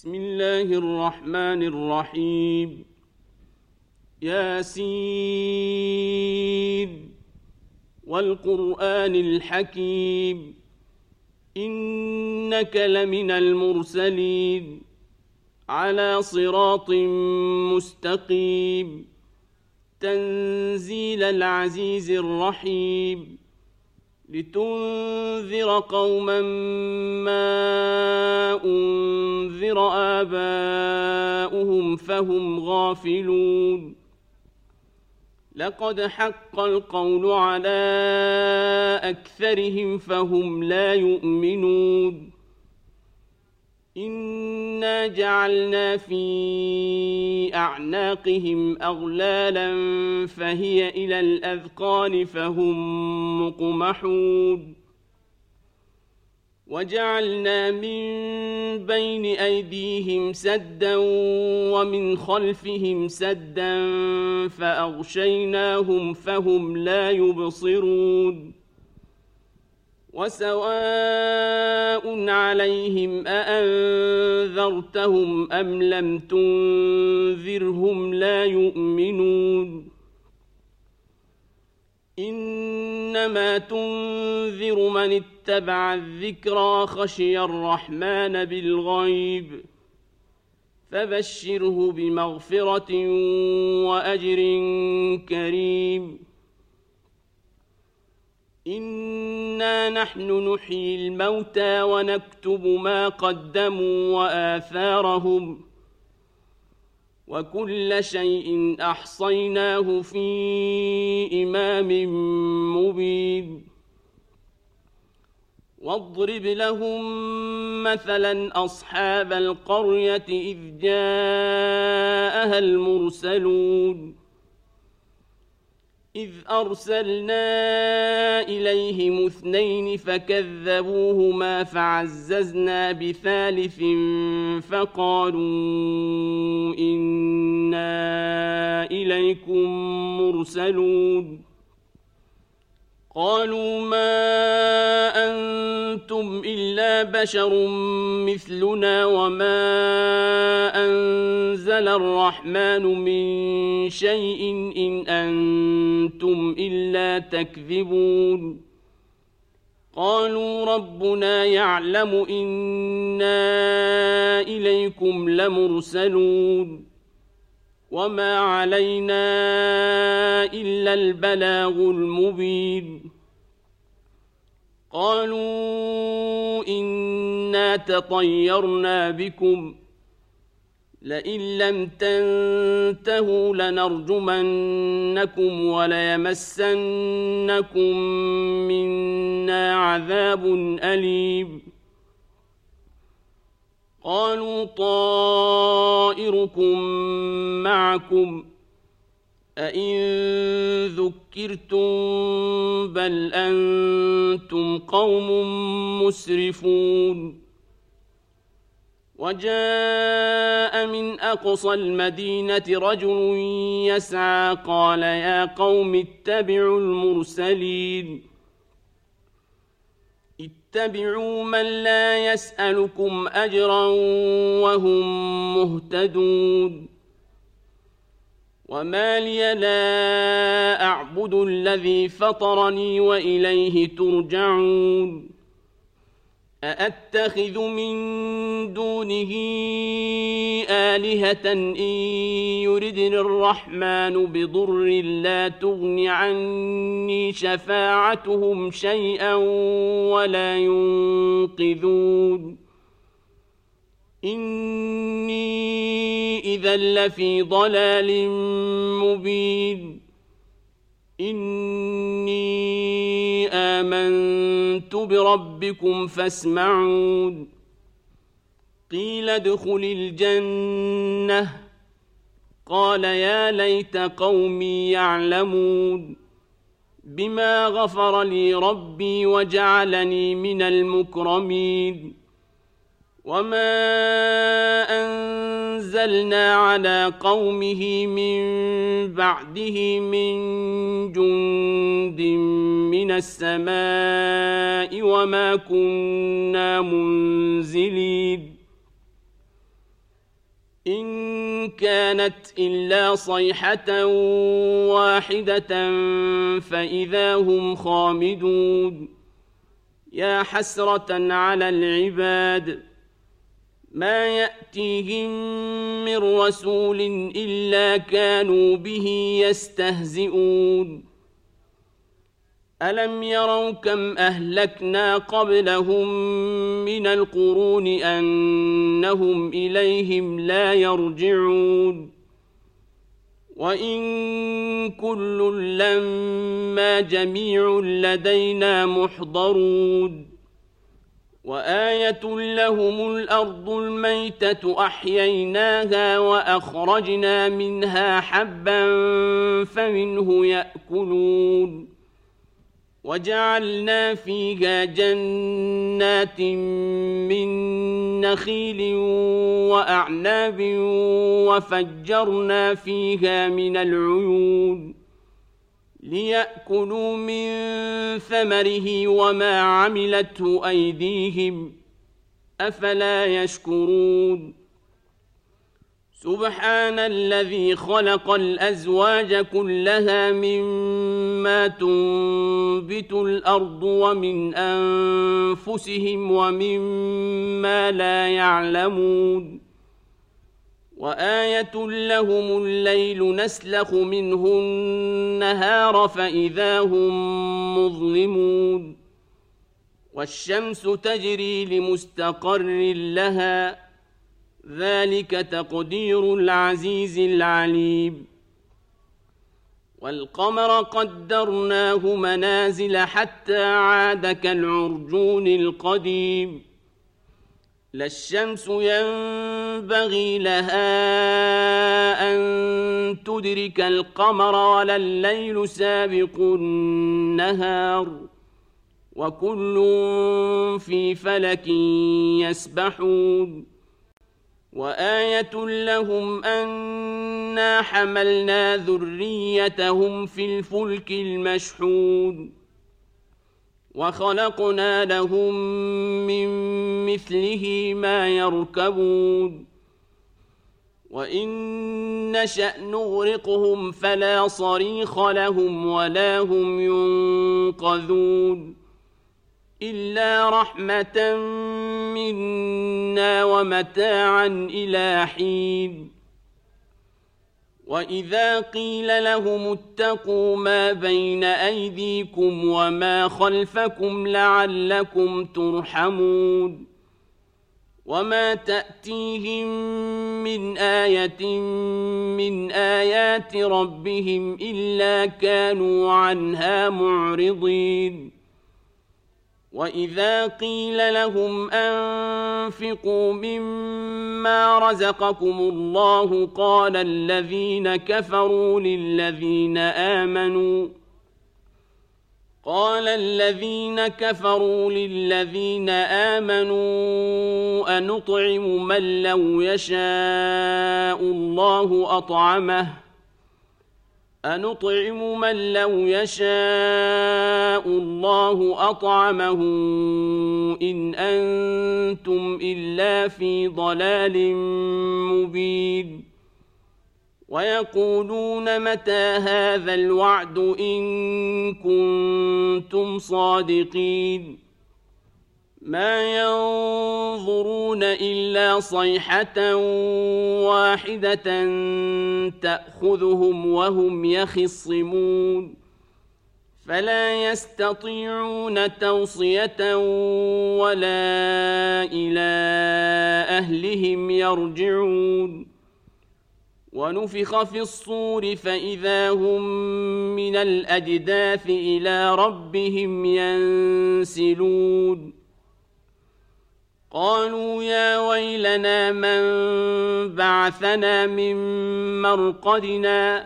بسم الله الرحمن الرحيم. ياسين والقرآن الحكيم إنك لمن المرسلين على صراط مستقيم تنزيل العزيز الرحيم لتنذر قوما ما أنذر آباؤهم فهم غافلون. لقد حق القول على أكثرهم فهم لا يؤمنون. إنا جعلنا في أعناقهم أغلالا فهي إلى الأذقان فهم مقمحون. وجعلنا من بين أيديهم سدا ومن خلفهم سدا فأغشيناهم فهم لا يبصرون. وسواء عليهم أأنذرتهم أم لم تنذرهم لا يؤمنون. إنما تنذر من اتبع الذكرى خشي الرحمن بالغيب فبشره بمغفرة وأجر كريم. إنا نحن نحيي الموتى ونكتب ما قدموا وآثارهم وكل شيء أحصيناه في إمام مبين. واضرب لهم مثلا أصحاب القرية إذ جاءها المرسلون إذ أرسلنا إليهم 2 فكذبوهما فعززنا بثالث فقالوا إنا إليكم مرسلون. قالوا ما أنتم إلا بشر مثلنا وما أنزل الرحمن من شيء إن أنتم إلا تكذبون. قالوا ربنا يعلم إنا إليكم لمرسلون وما علينا إلا البلاغ المبين. قالوا إنا تطيرنا بكم لئن لم تنتهوا لنرجمنكم وليمسنكم منا عذاب أليم. قالوا طائركم معكم أئن ذكرتم بل أنتم قوم مسرفون. وجاء من أقصى المدينة رجل يسعى قال يا قوم اتبعوا المرسلين اتبعوا من لا يسألكم أجرا وهم مهتدون. وما لي لا أعبد الذي فطرني وإليه ترجعون. أأتخذ من دونه آلهة إن يردني الرحمن بضر لا تغن عني شفاعتهم شيئا ولا ينقذون. إني إذا لفي ضلال مبين. إني آمنت بربكم فاسمعون. قيل ادخل الجنة قال يا ليت قومي يعلمون بما غفر لي ربي وجعلني من المكرمين. وما أنزلنا على قومه من بعده من جند من السماء وما كنا منزلين إن كانت إلا صيحة واحدة فإذا هم خامدون يا حسرة على العباد ما يأتيهم من رسول إلا كانوا به يستهزئون ألم يروا كم أهلكنا قبلهم من القرون أنهم إليهم لا يرجعون وإن كل لما جميع لدينا محضرون وآية لهم الأرض الميتة أحييناها وأخرجنا منها حبا فمنه يأكلون وجعلنا فيها جنات من نخيل وأعناب وفجرنا فيها من العيون ليأكلوا من ثمره وما عملته أيديهم أفلا يشكرون سبحان الذي خلق الأزواج كلها مما تنبت الأرض ومن أنفسهم ومما لا يعلمون وآية لهم الليل نسلخ منه النهار فإذا هم مظلمون والشمس تجري لمستقر لها ذلك تقدير العزيز العليم والقمر قدرناه منازل حتى عاد كالعرجون القديم لا الشمس ينبغي لها أن تدرك القمر ولا الليل سابق النهار وكل في فلك يسبحون وآية لهم أنا حملنا ذريتهم في الفلك المشحون وخلقنا لهم من مثله ما يركبون وإن نشأ نغرقهم فلا صريخ لهم ولا هم ينقذون إلا رحمة منا ومتاعا إلى حين وإذا قيل لهم اتقوا ما بين أيديكم وما خلفكم لعلكم ترحمون وما تأتيهم من آية من آيات ربهم إلا كانوا عنها معرضين وإذا قيل لهم أنفقوا مما رزقكم الله قال الذين كفروا للذين آمنوا أنطعم من لو يشاء الله أطعمه إن أنتم إلا في ضلال مبين ويقولون متى هذا الوعد إن كنتم صادقين ما ينظرون إلا صيحة واحدة تأخذهم وهم يخصمون فلا يستطيعون توصية ولا إلى أهلهم يرجعون ونفخ في الصور فإذا هم من الأجداث إلى ربهم ينسلون قالوا يا ويلنا من بعثنا من مرقدنا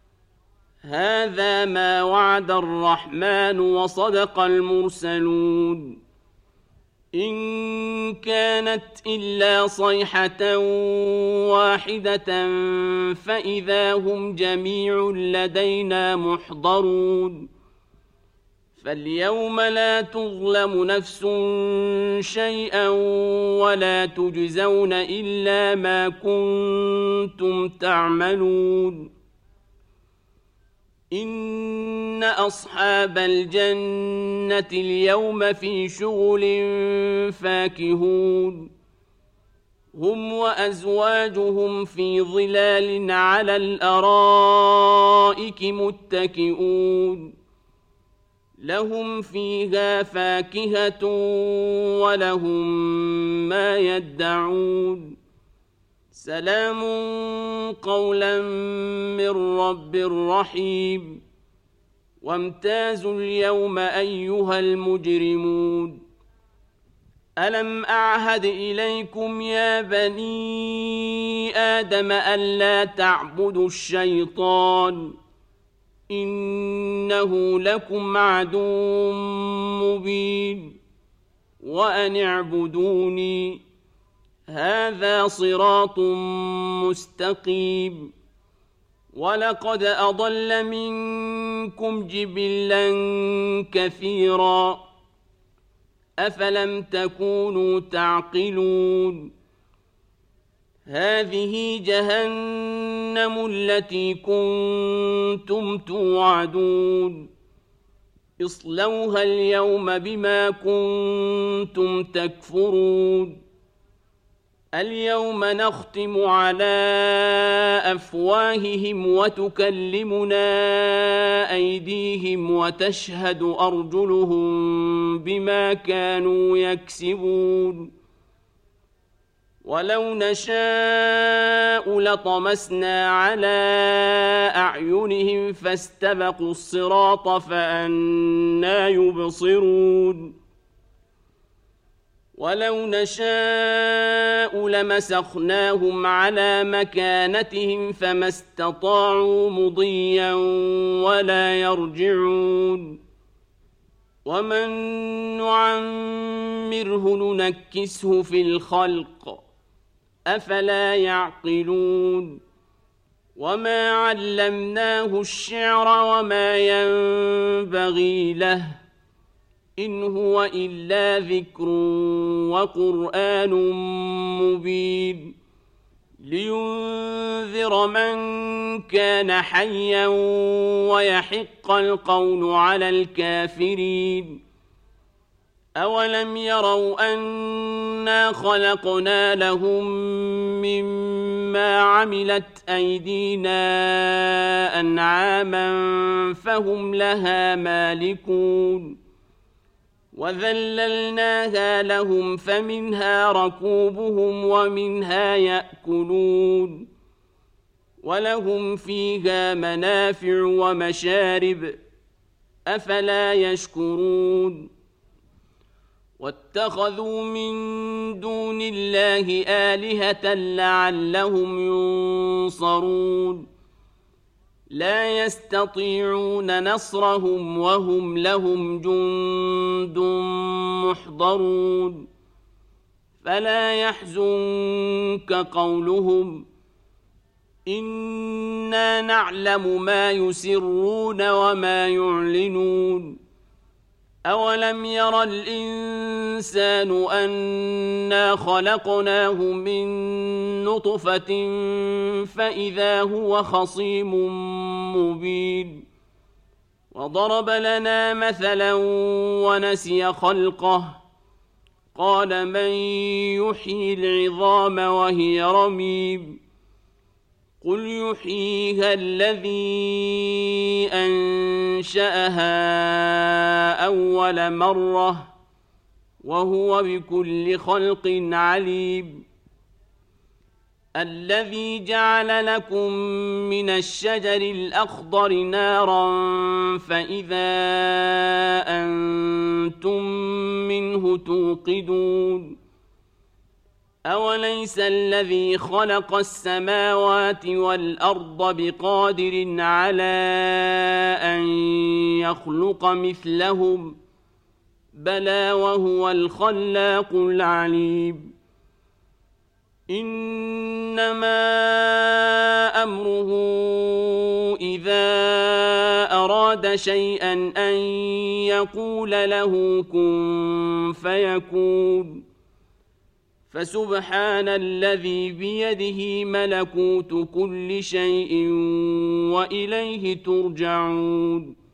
هذا ما وعد الرحمن وصدق المرسلون إن كانت إلا صيحة واحدة فإذا هم جميع لدينا محضرون فاليوم لا تظلم نفس شيئا ولا تجزون إلا ما كنتم تعملون إن أصحاب الجنة اليوم في شغل فاكهون هم وأزواجهم في ظلال على الأرائك متكئون لهم فيها فاكهة ولهم ما يدعون سلام قولا من رب رحيم وامتازوا اليوم أيها المجرمون ألم أعهد إليكم يا بني آدم ألا تعبدوا الشيطان إنه لكم عدو مبين وأن اعبدوني هذا صراط مستقيم ولقد أضل منكم جبلا كثيرا أفلم تكونوا تعقلون هذه جهنم التي كنتم توعدون اصلوها اليوم بما كنتم تكفرون اليوم نختم على أفواههم وتكلمنا أيديهم وتشهد أرجلهم بما كانوا يكسبون ولو نشاء لطمسنا على أعينهم فاستبقوا الصراط فأنى يبصرون ولو نشاء لمسخناهم على مكانتهم فما استطاعوا مضيا ولا يرجعون ومن نعمره ننكسه في الخلق أفلا يعقلون وما علمناه الشعر وما ينبغي له إن هو إلا ذكر وقرآن مبين لينذر من كان حيا ويحق القول على الكافرين أولم يروا أنا خلقنا لهم مما عملت أيدينا أنعاما فهم لها مالكون وذللناها لهم فمنها ركوبهم ومنها يأكلون ولهم فيها منافع ومشارب أفلا يشكرون واتخذوا من دون الله آلهة لعلهم ينصرون لا يستطيعون نصرهم وهم لهم جند محضرون فلا يحزنك قولهم إنا نعلم ما يسرون وما يعلنون أولم ير الإنسان أنا خلقناه من نطفة فإذا هو خصيم مبين وضرب لنا مثلا ونسي خلقه قال من يحيي العظام وهي رميم قل يحييها الذي أنشأها أول مرة وهو بكل خلق عليم الذي جعل لكم من الشجر الأخضر نارا فإذا أنتم منه توقدون أوليس الذي خلق السماوات والأرض بقادر على أن يخلق مثلهم بلى وهو الخلاق العليم إنما أمره إذا أراد أراد شيئا أن يقول له كن فيكون فسبحان الذي بيده ملكوت كل شيء وإليه ترجعون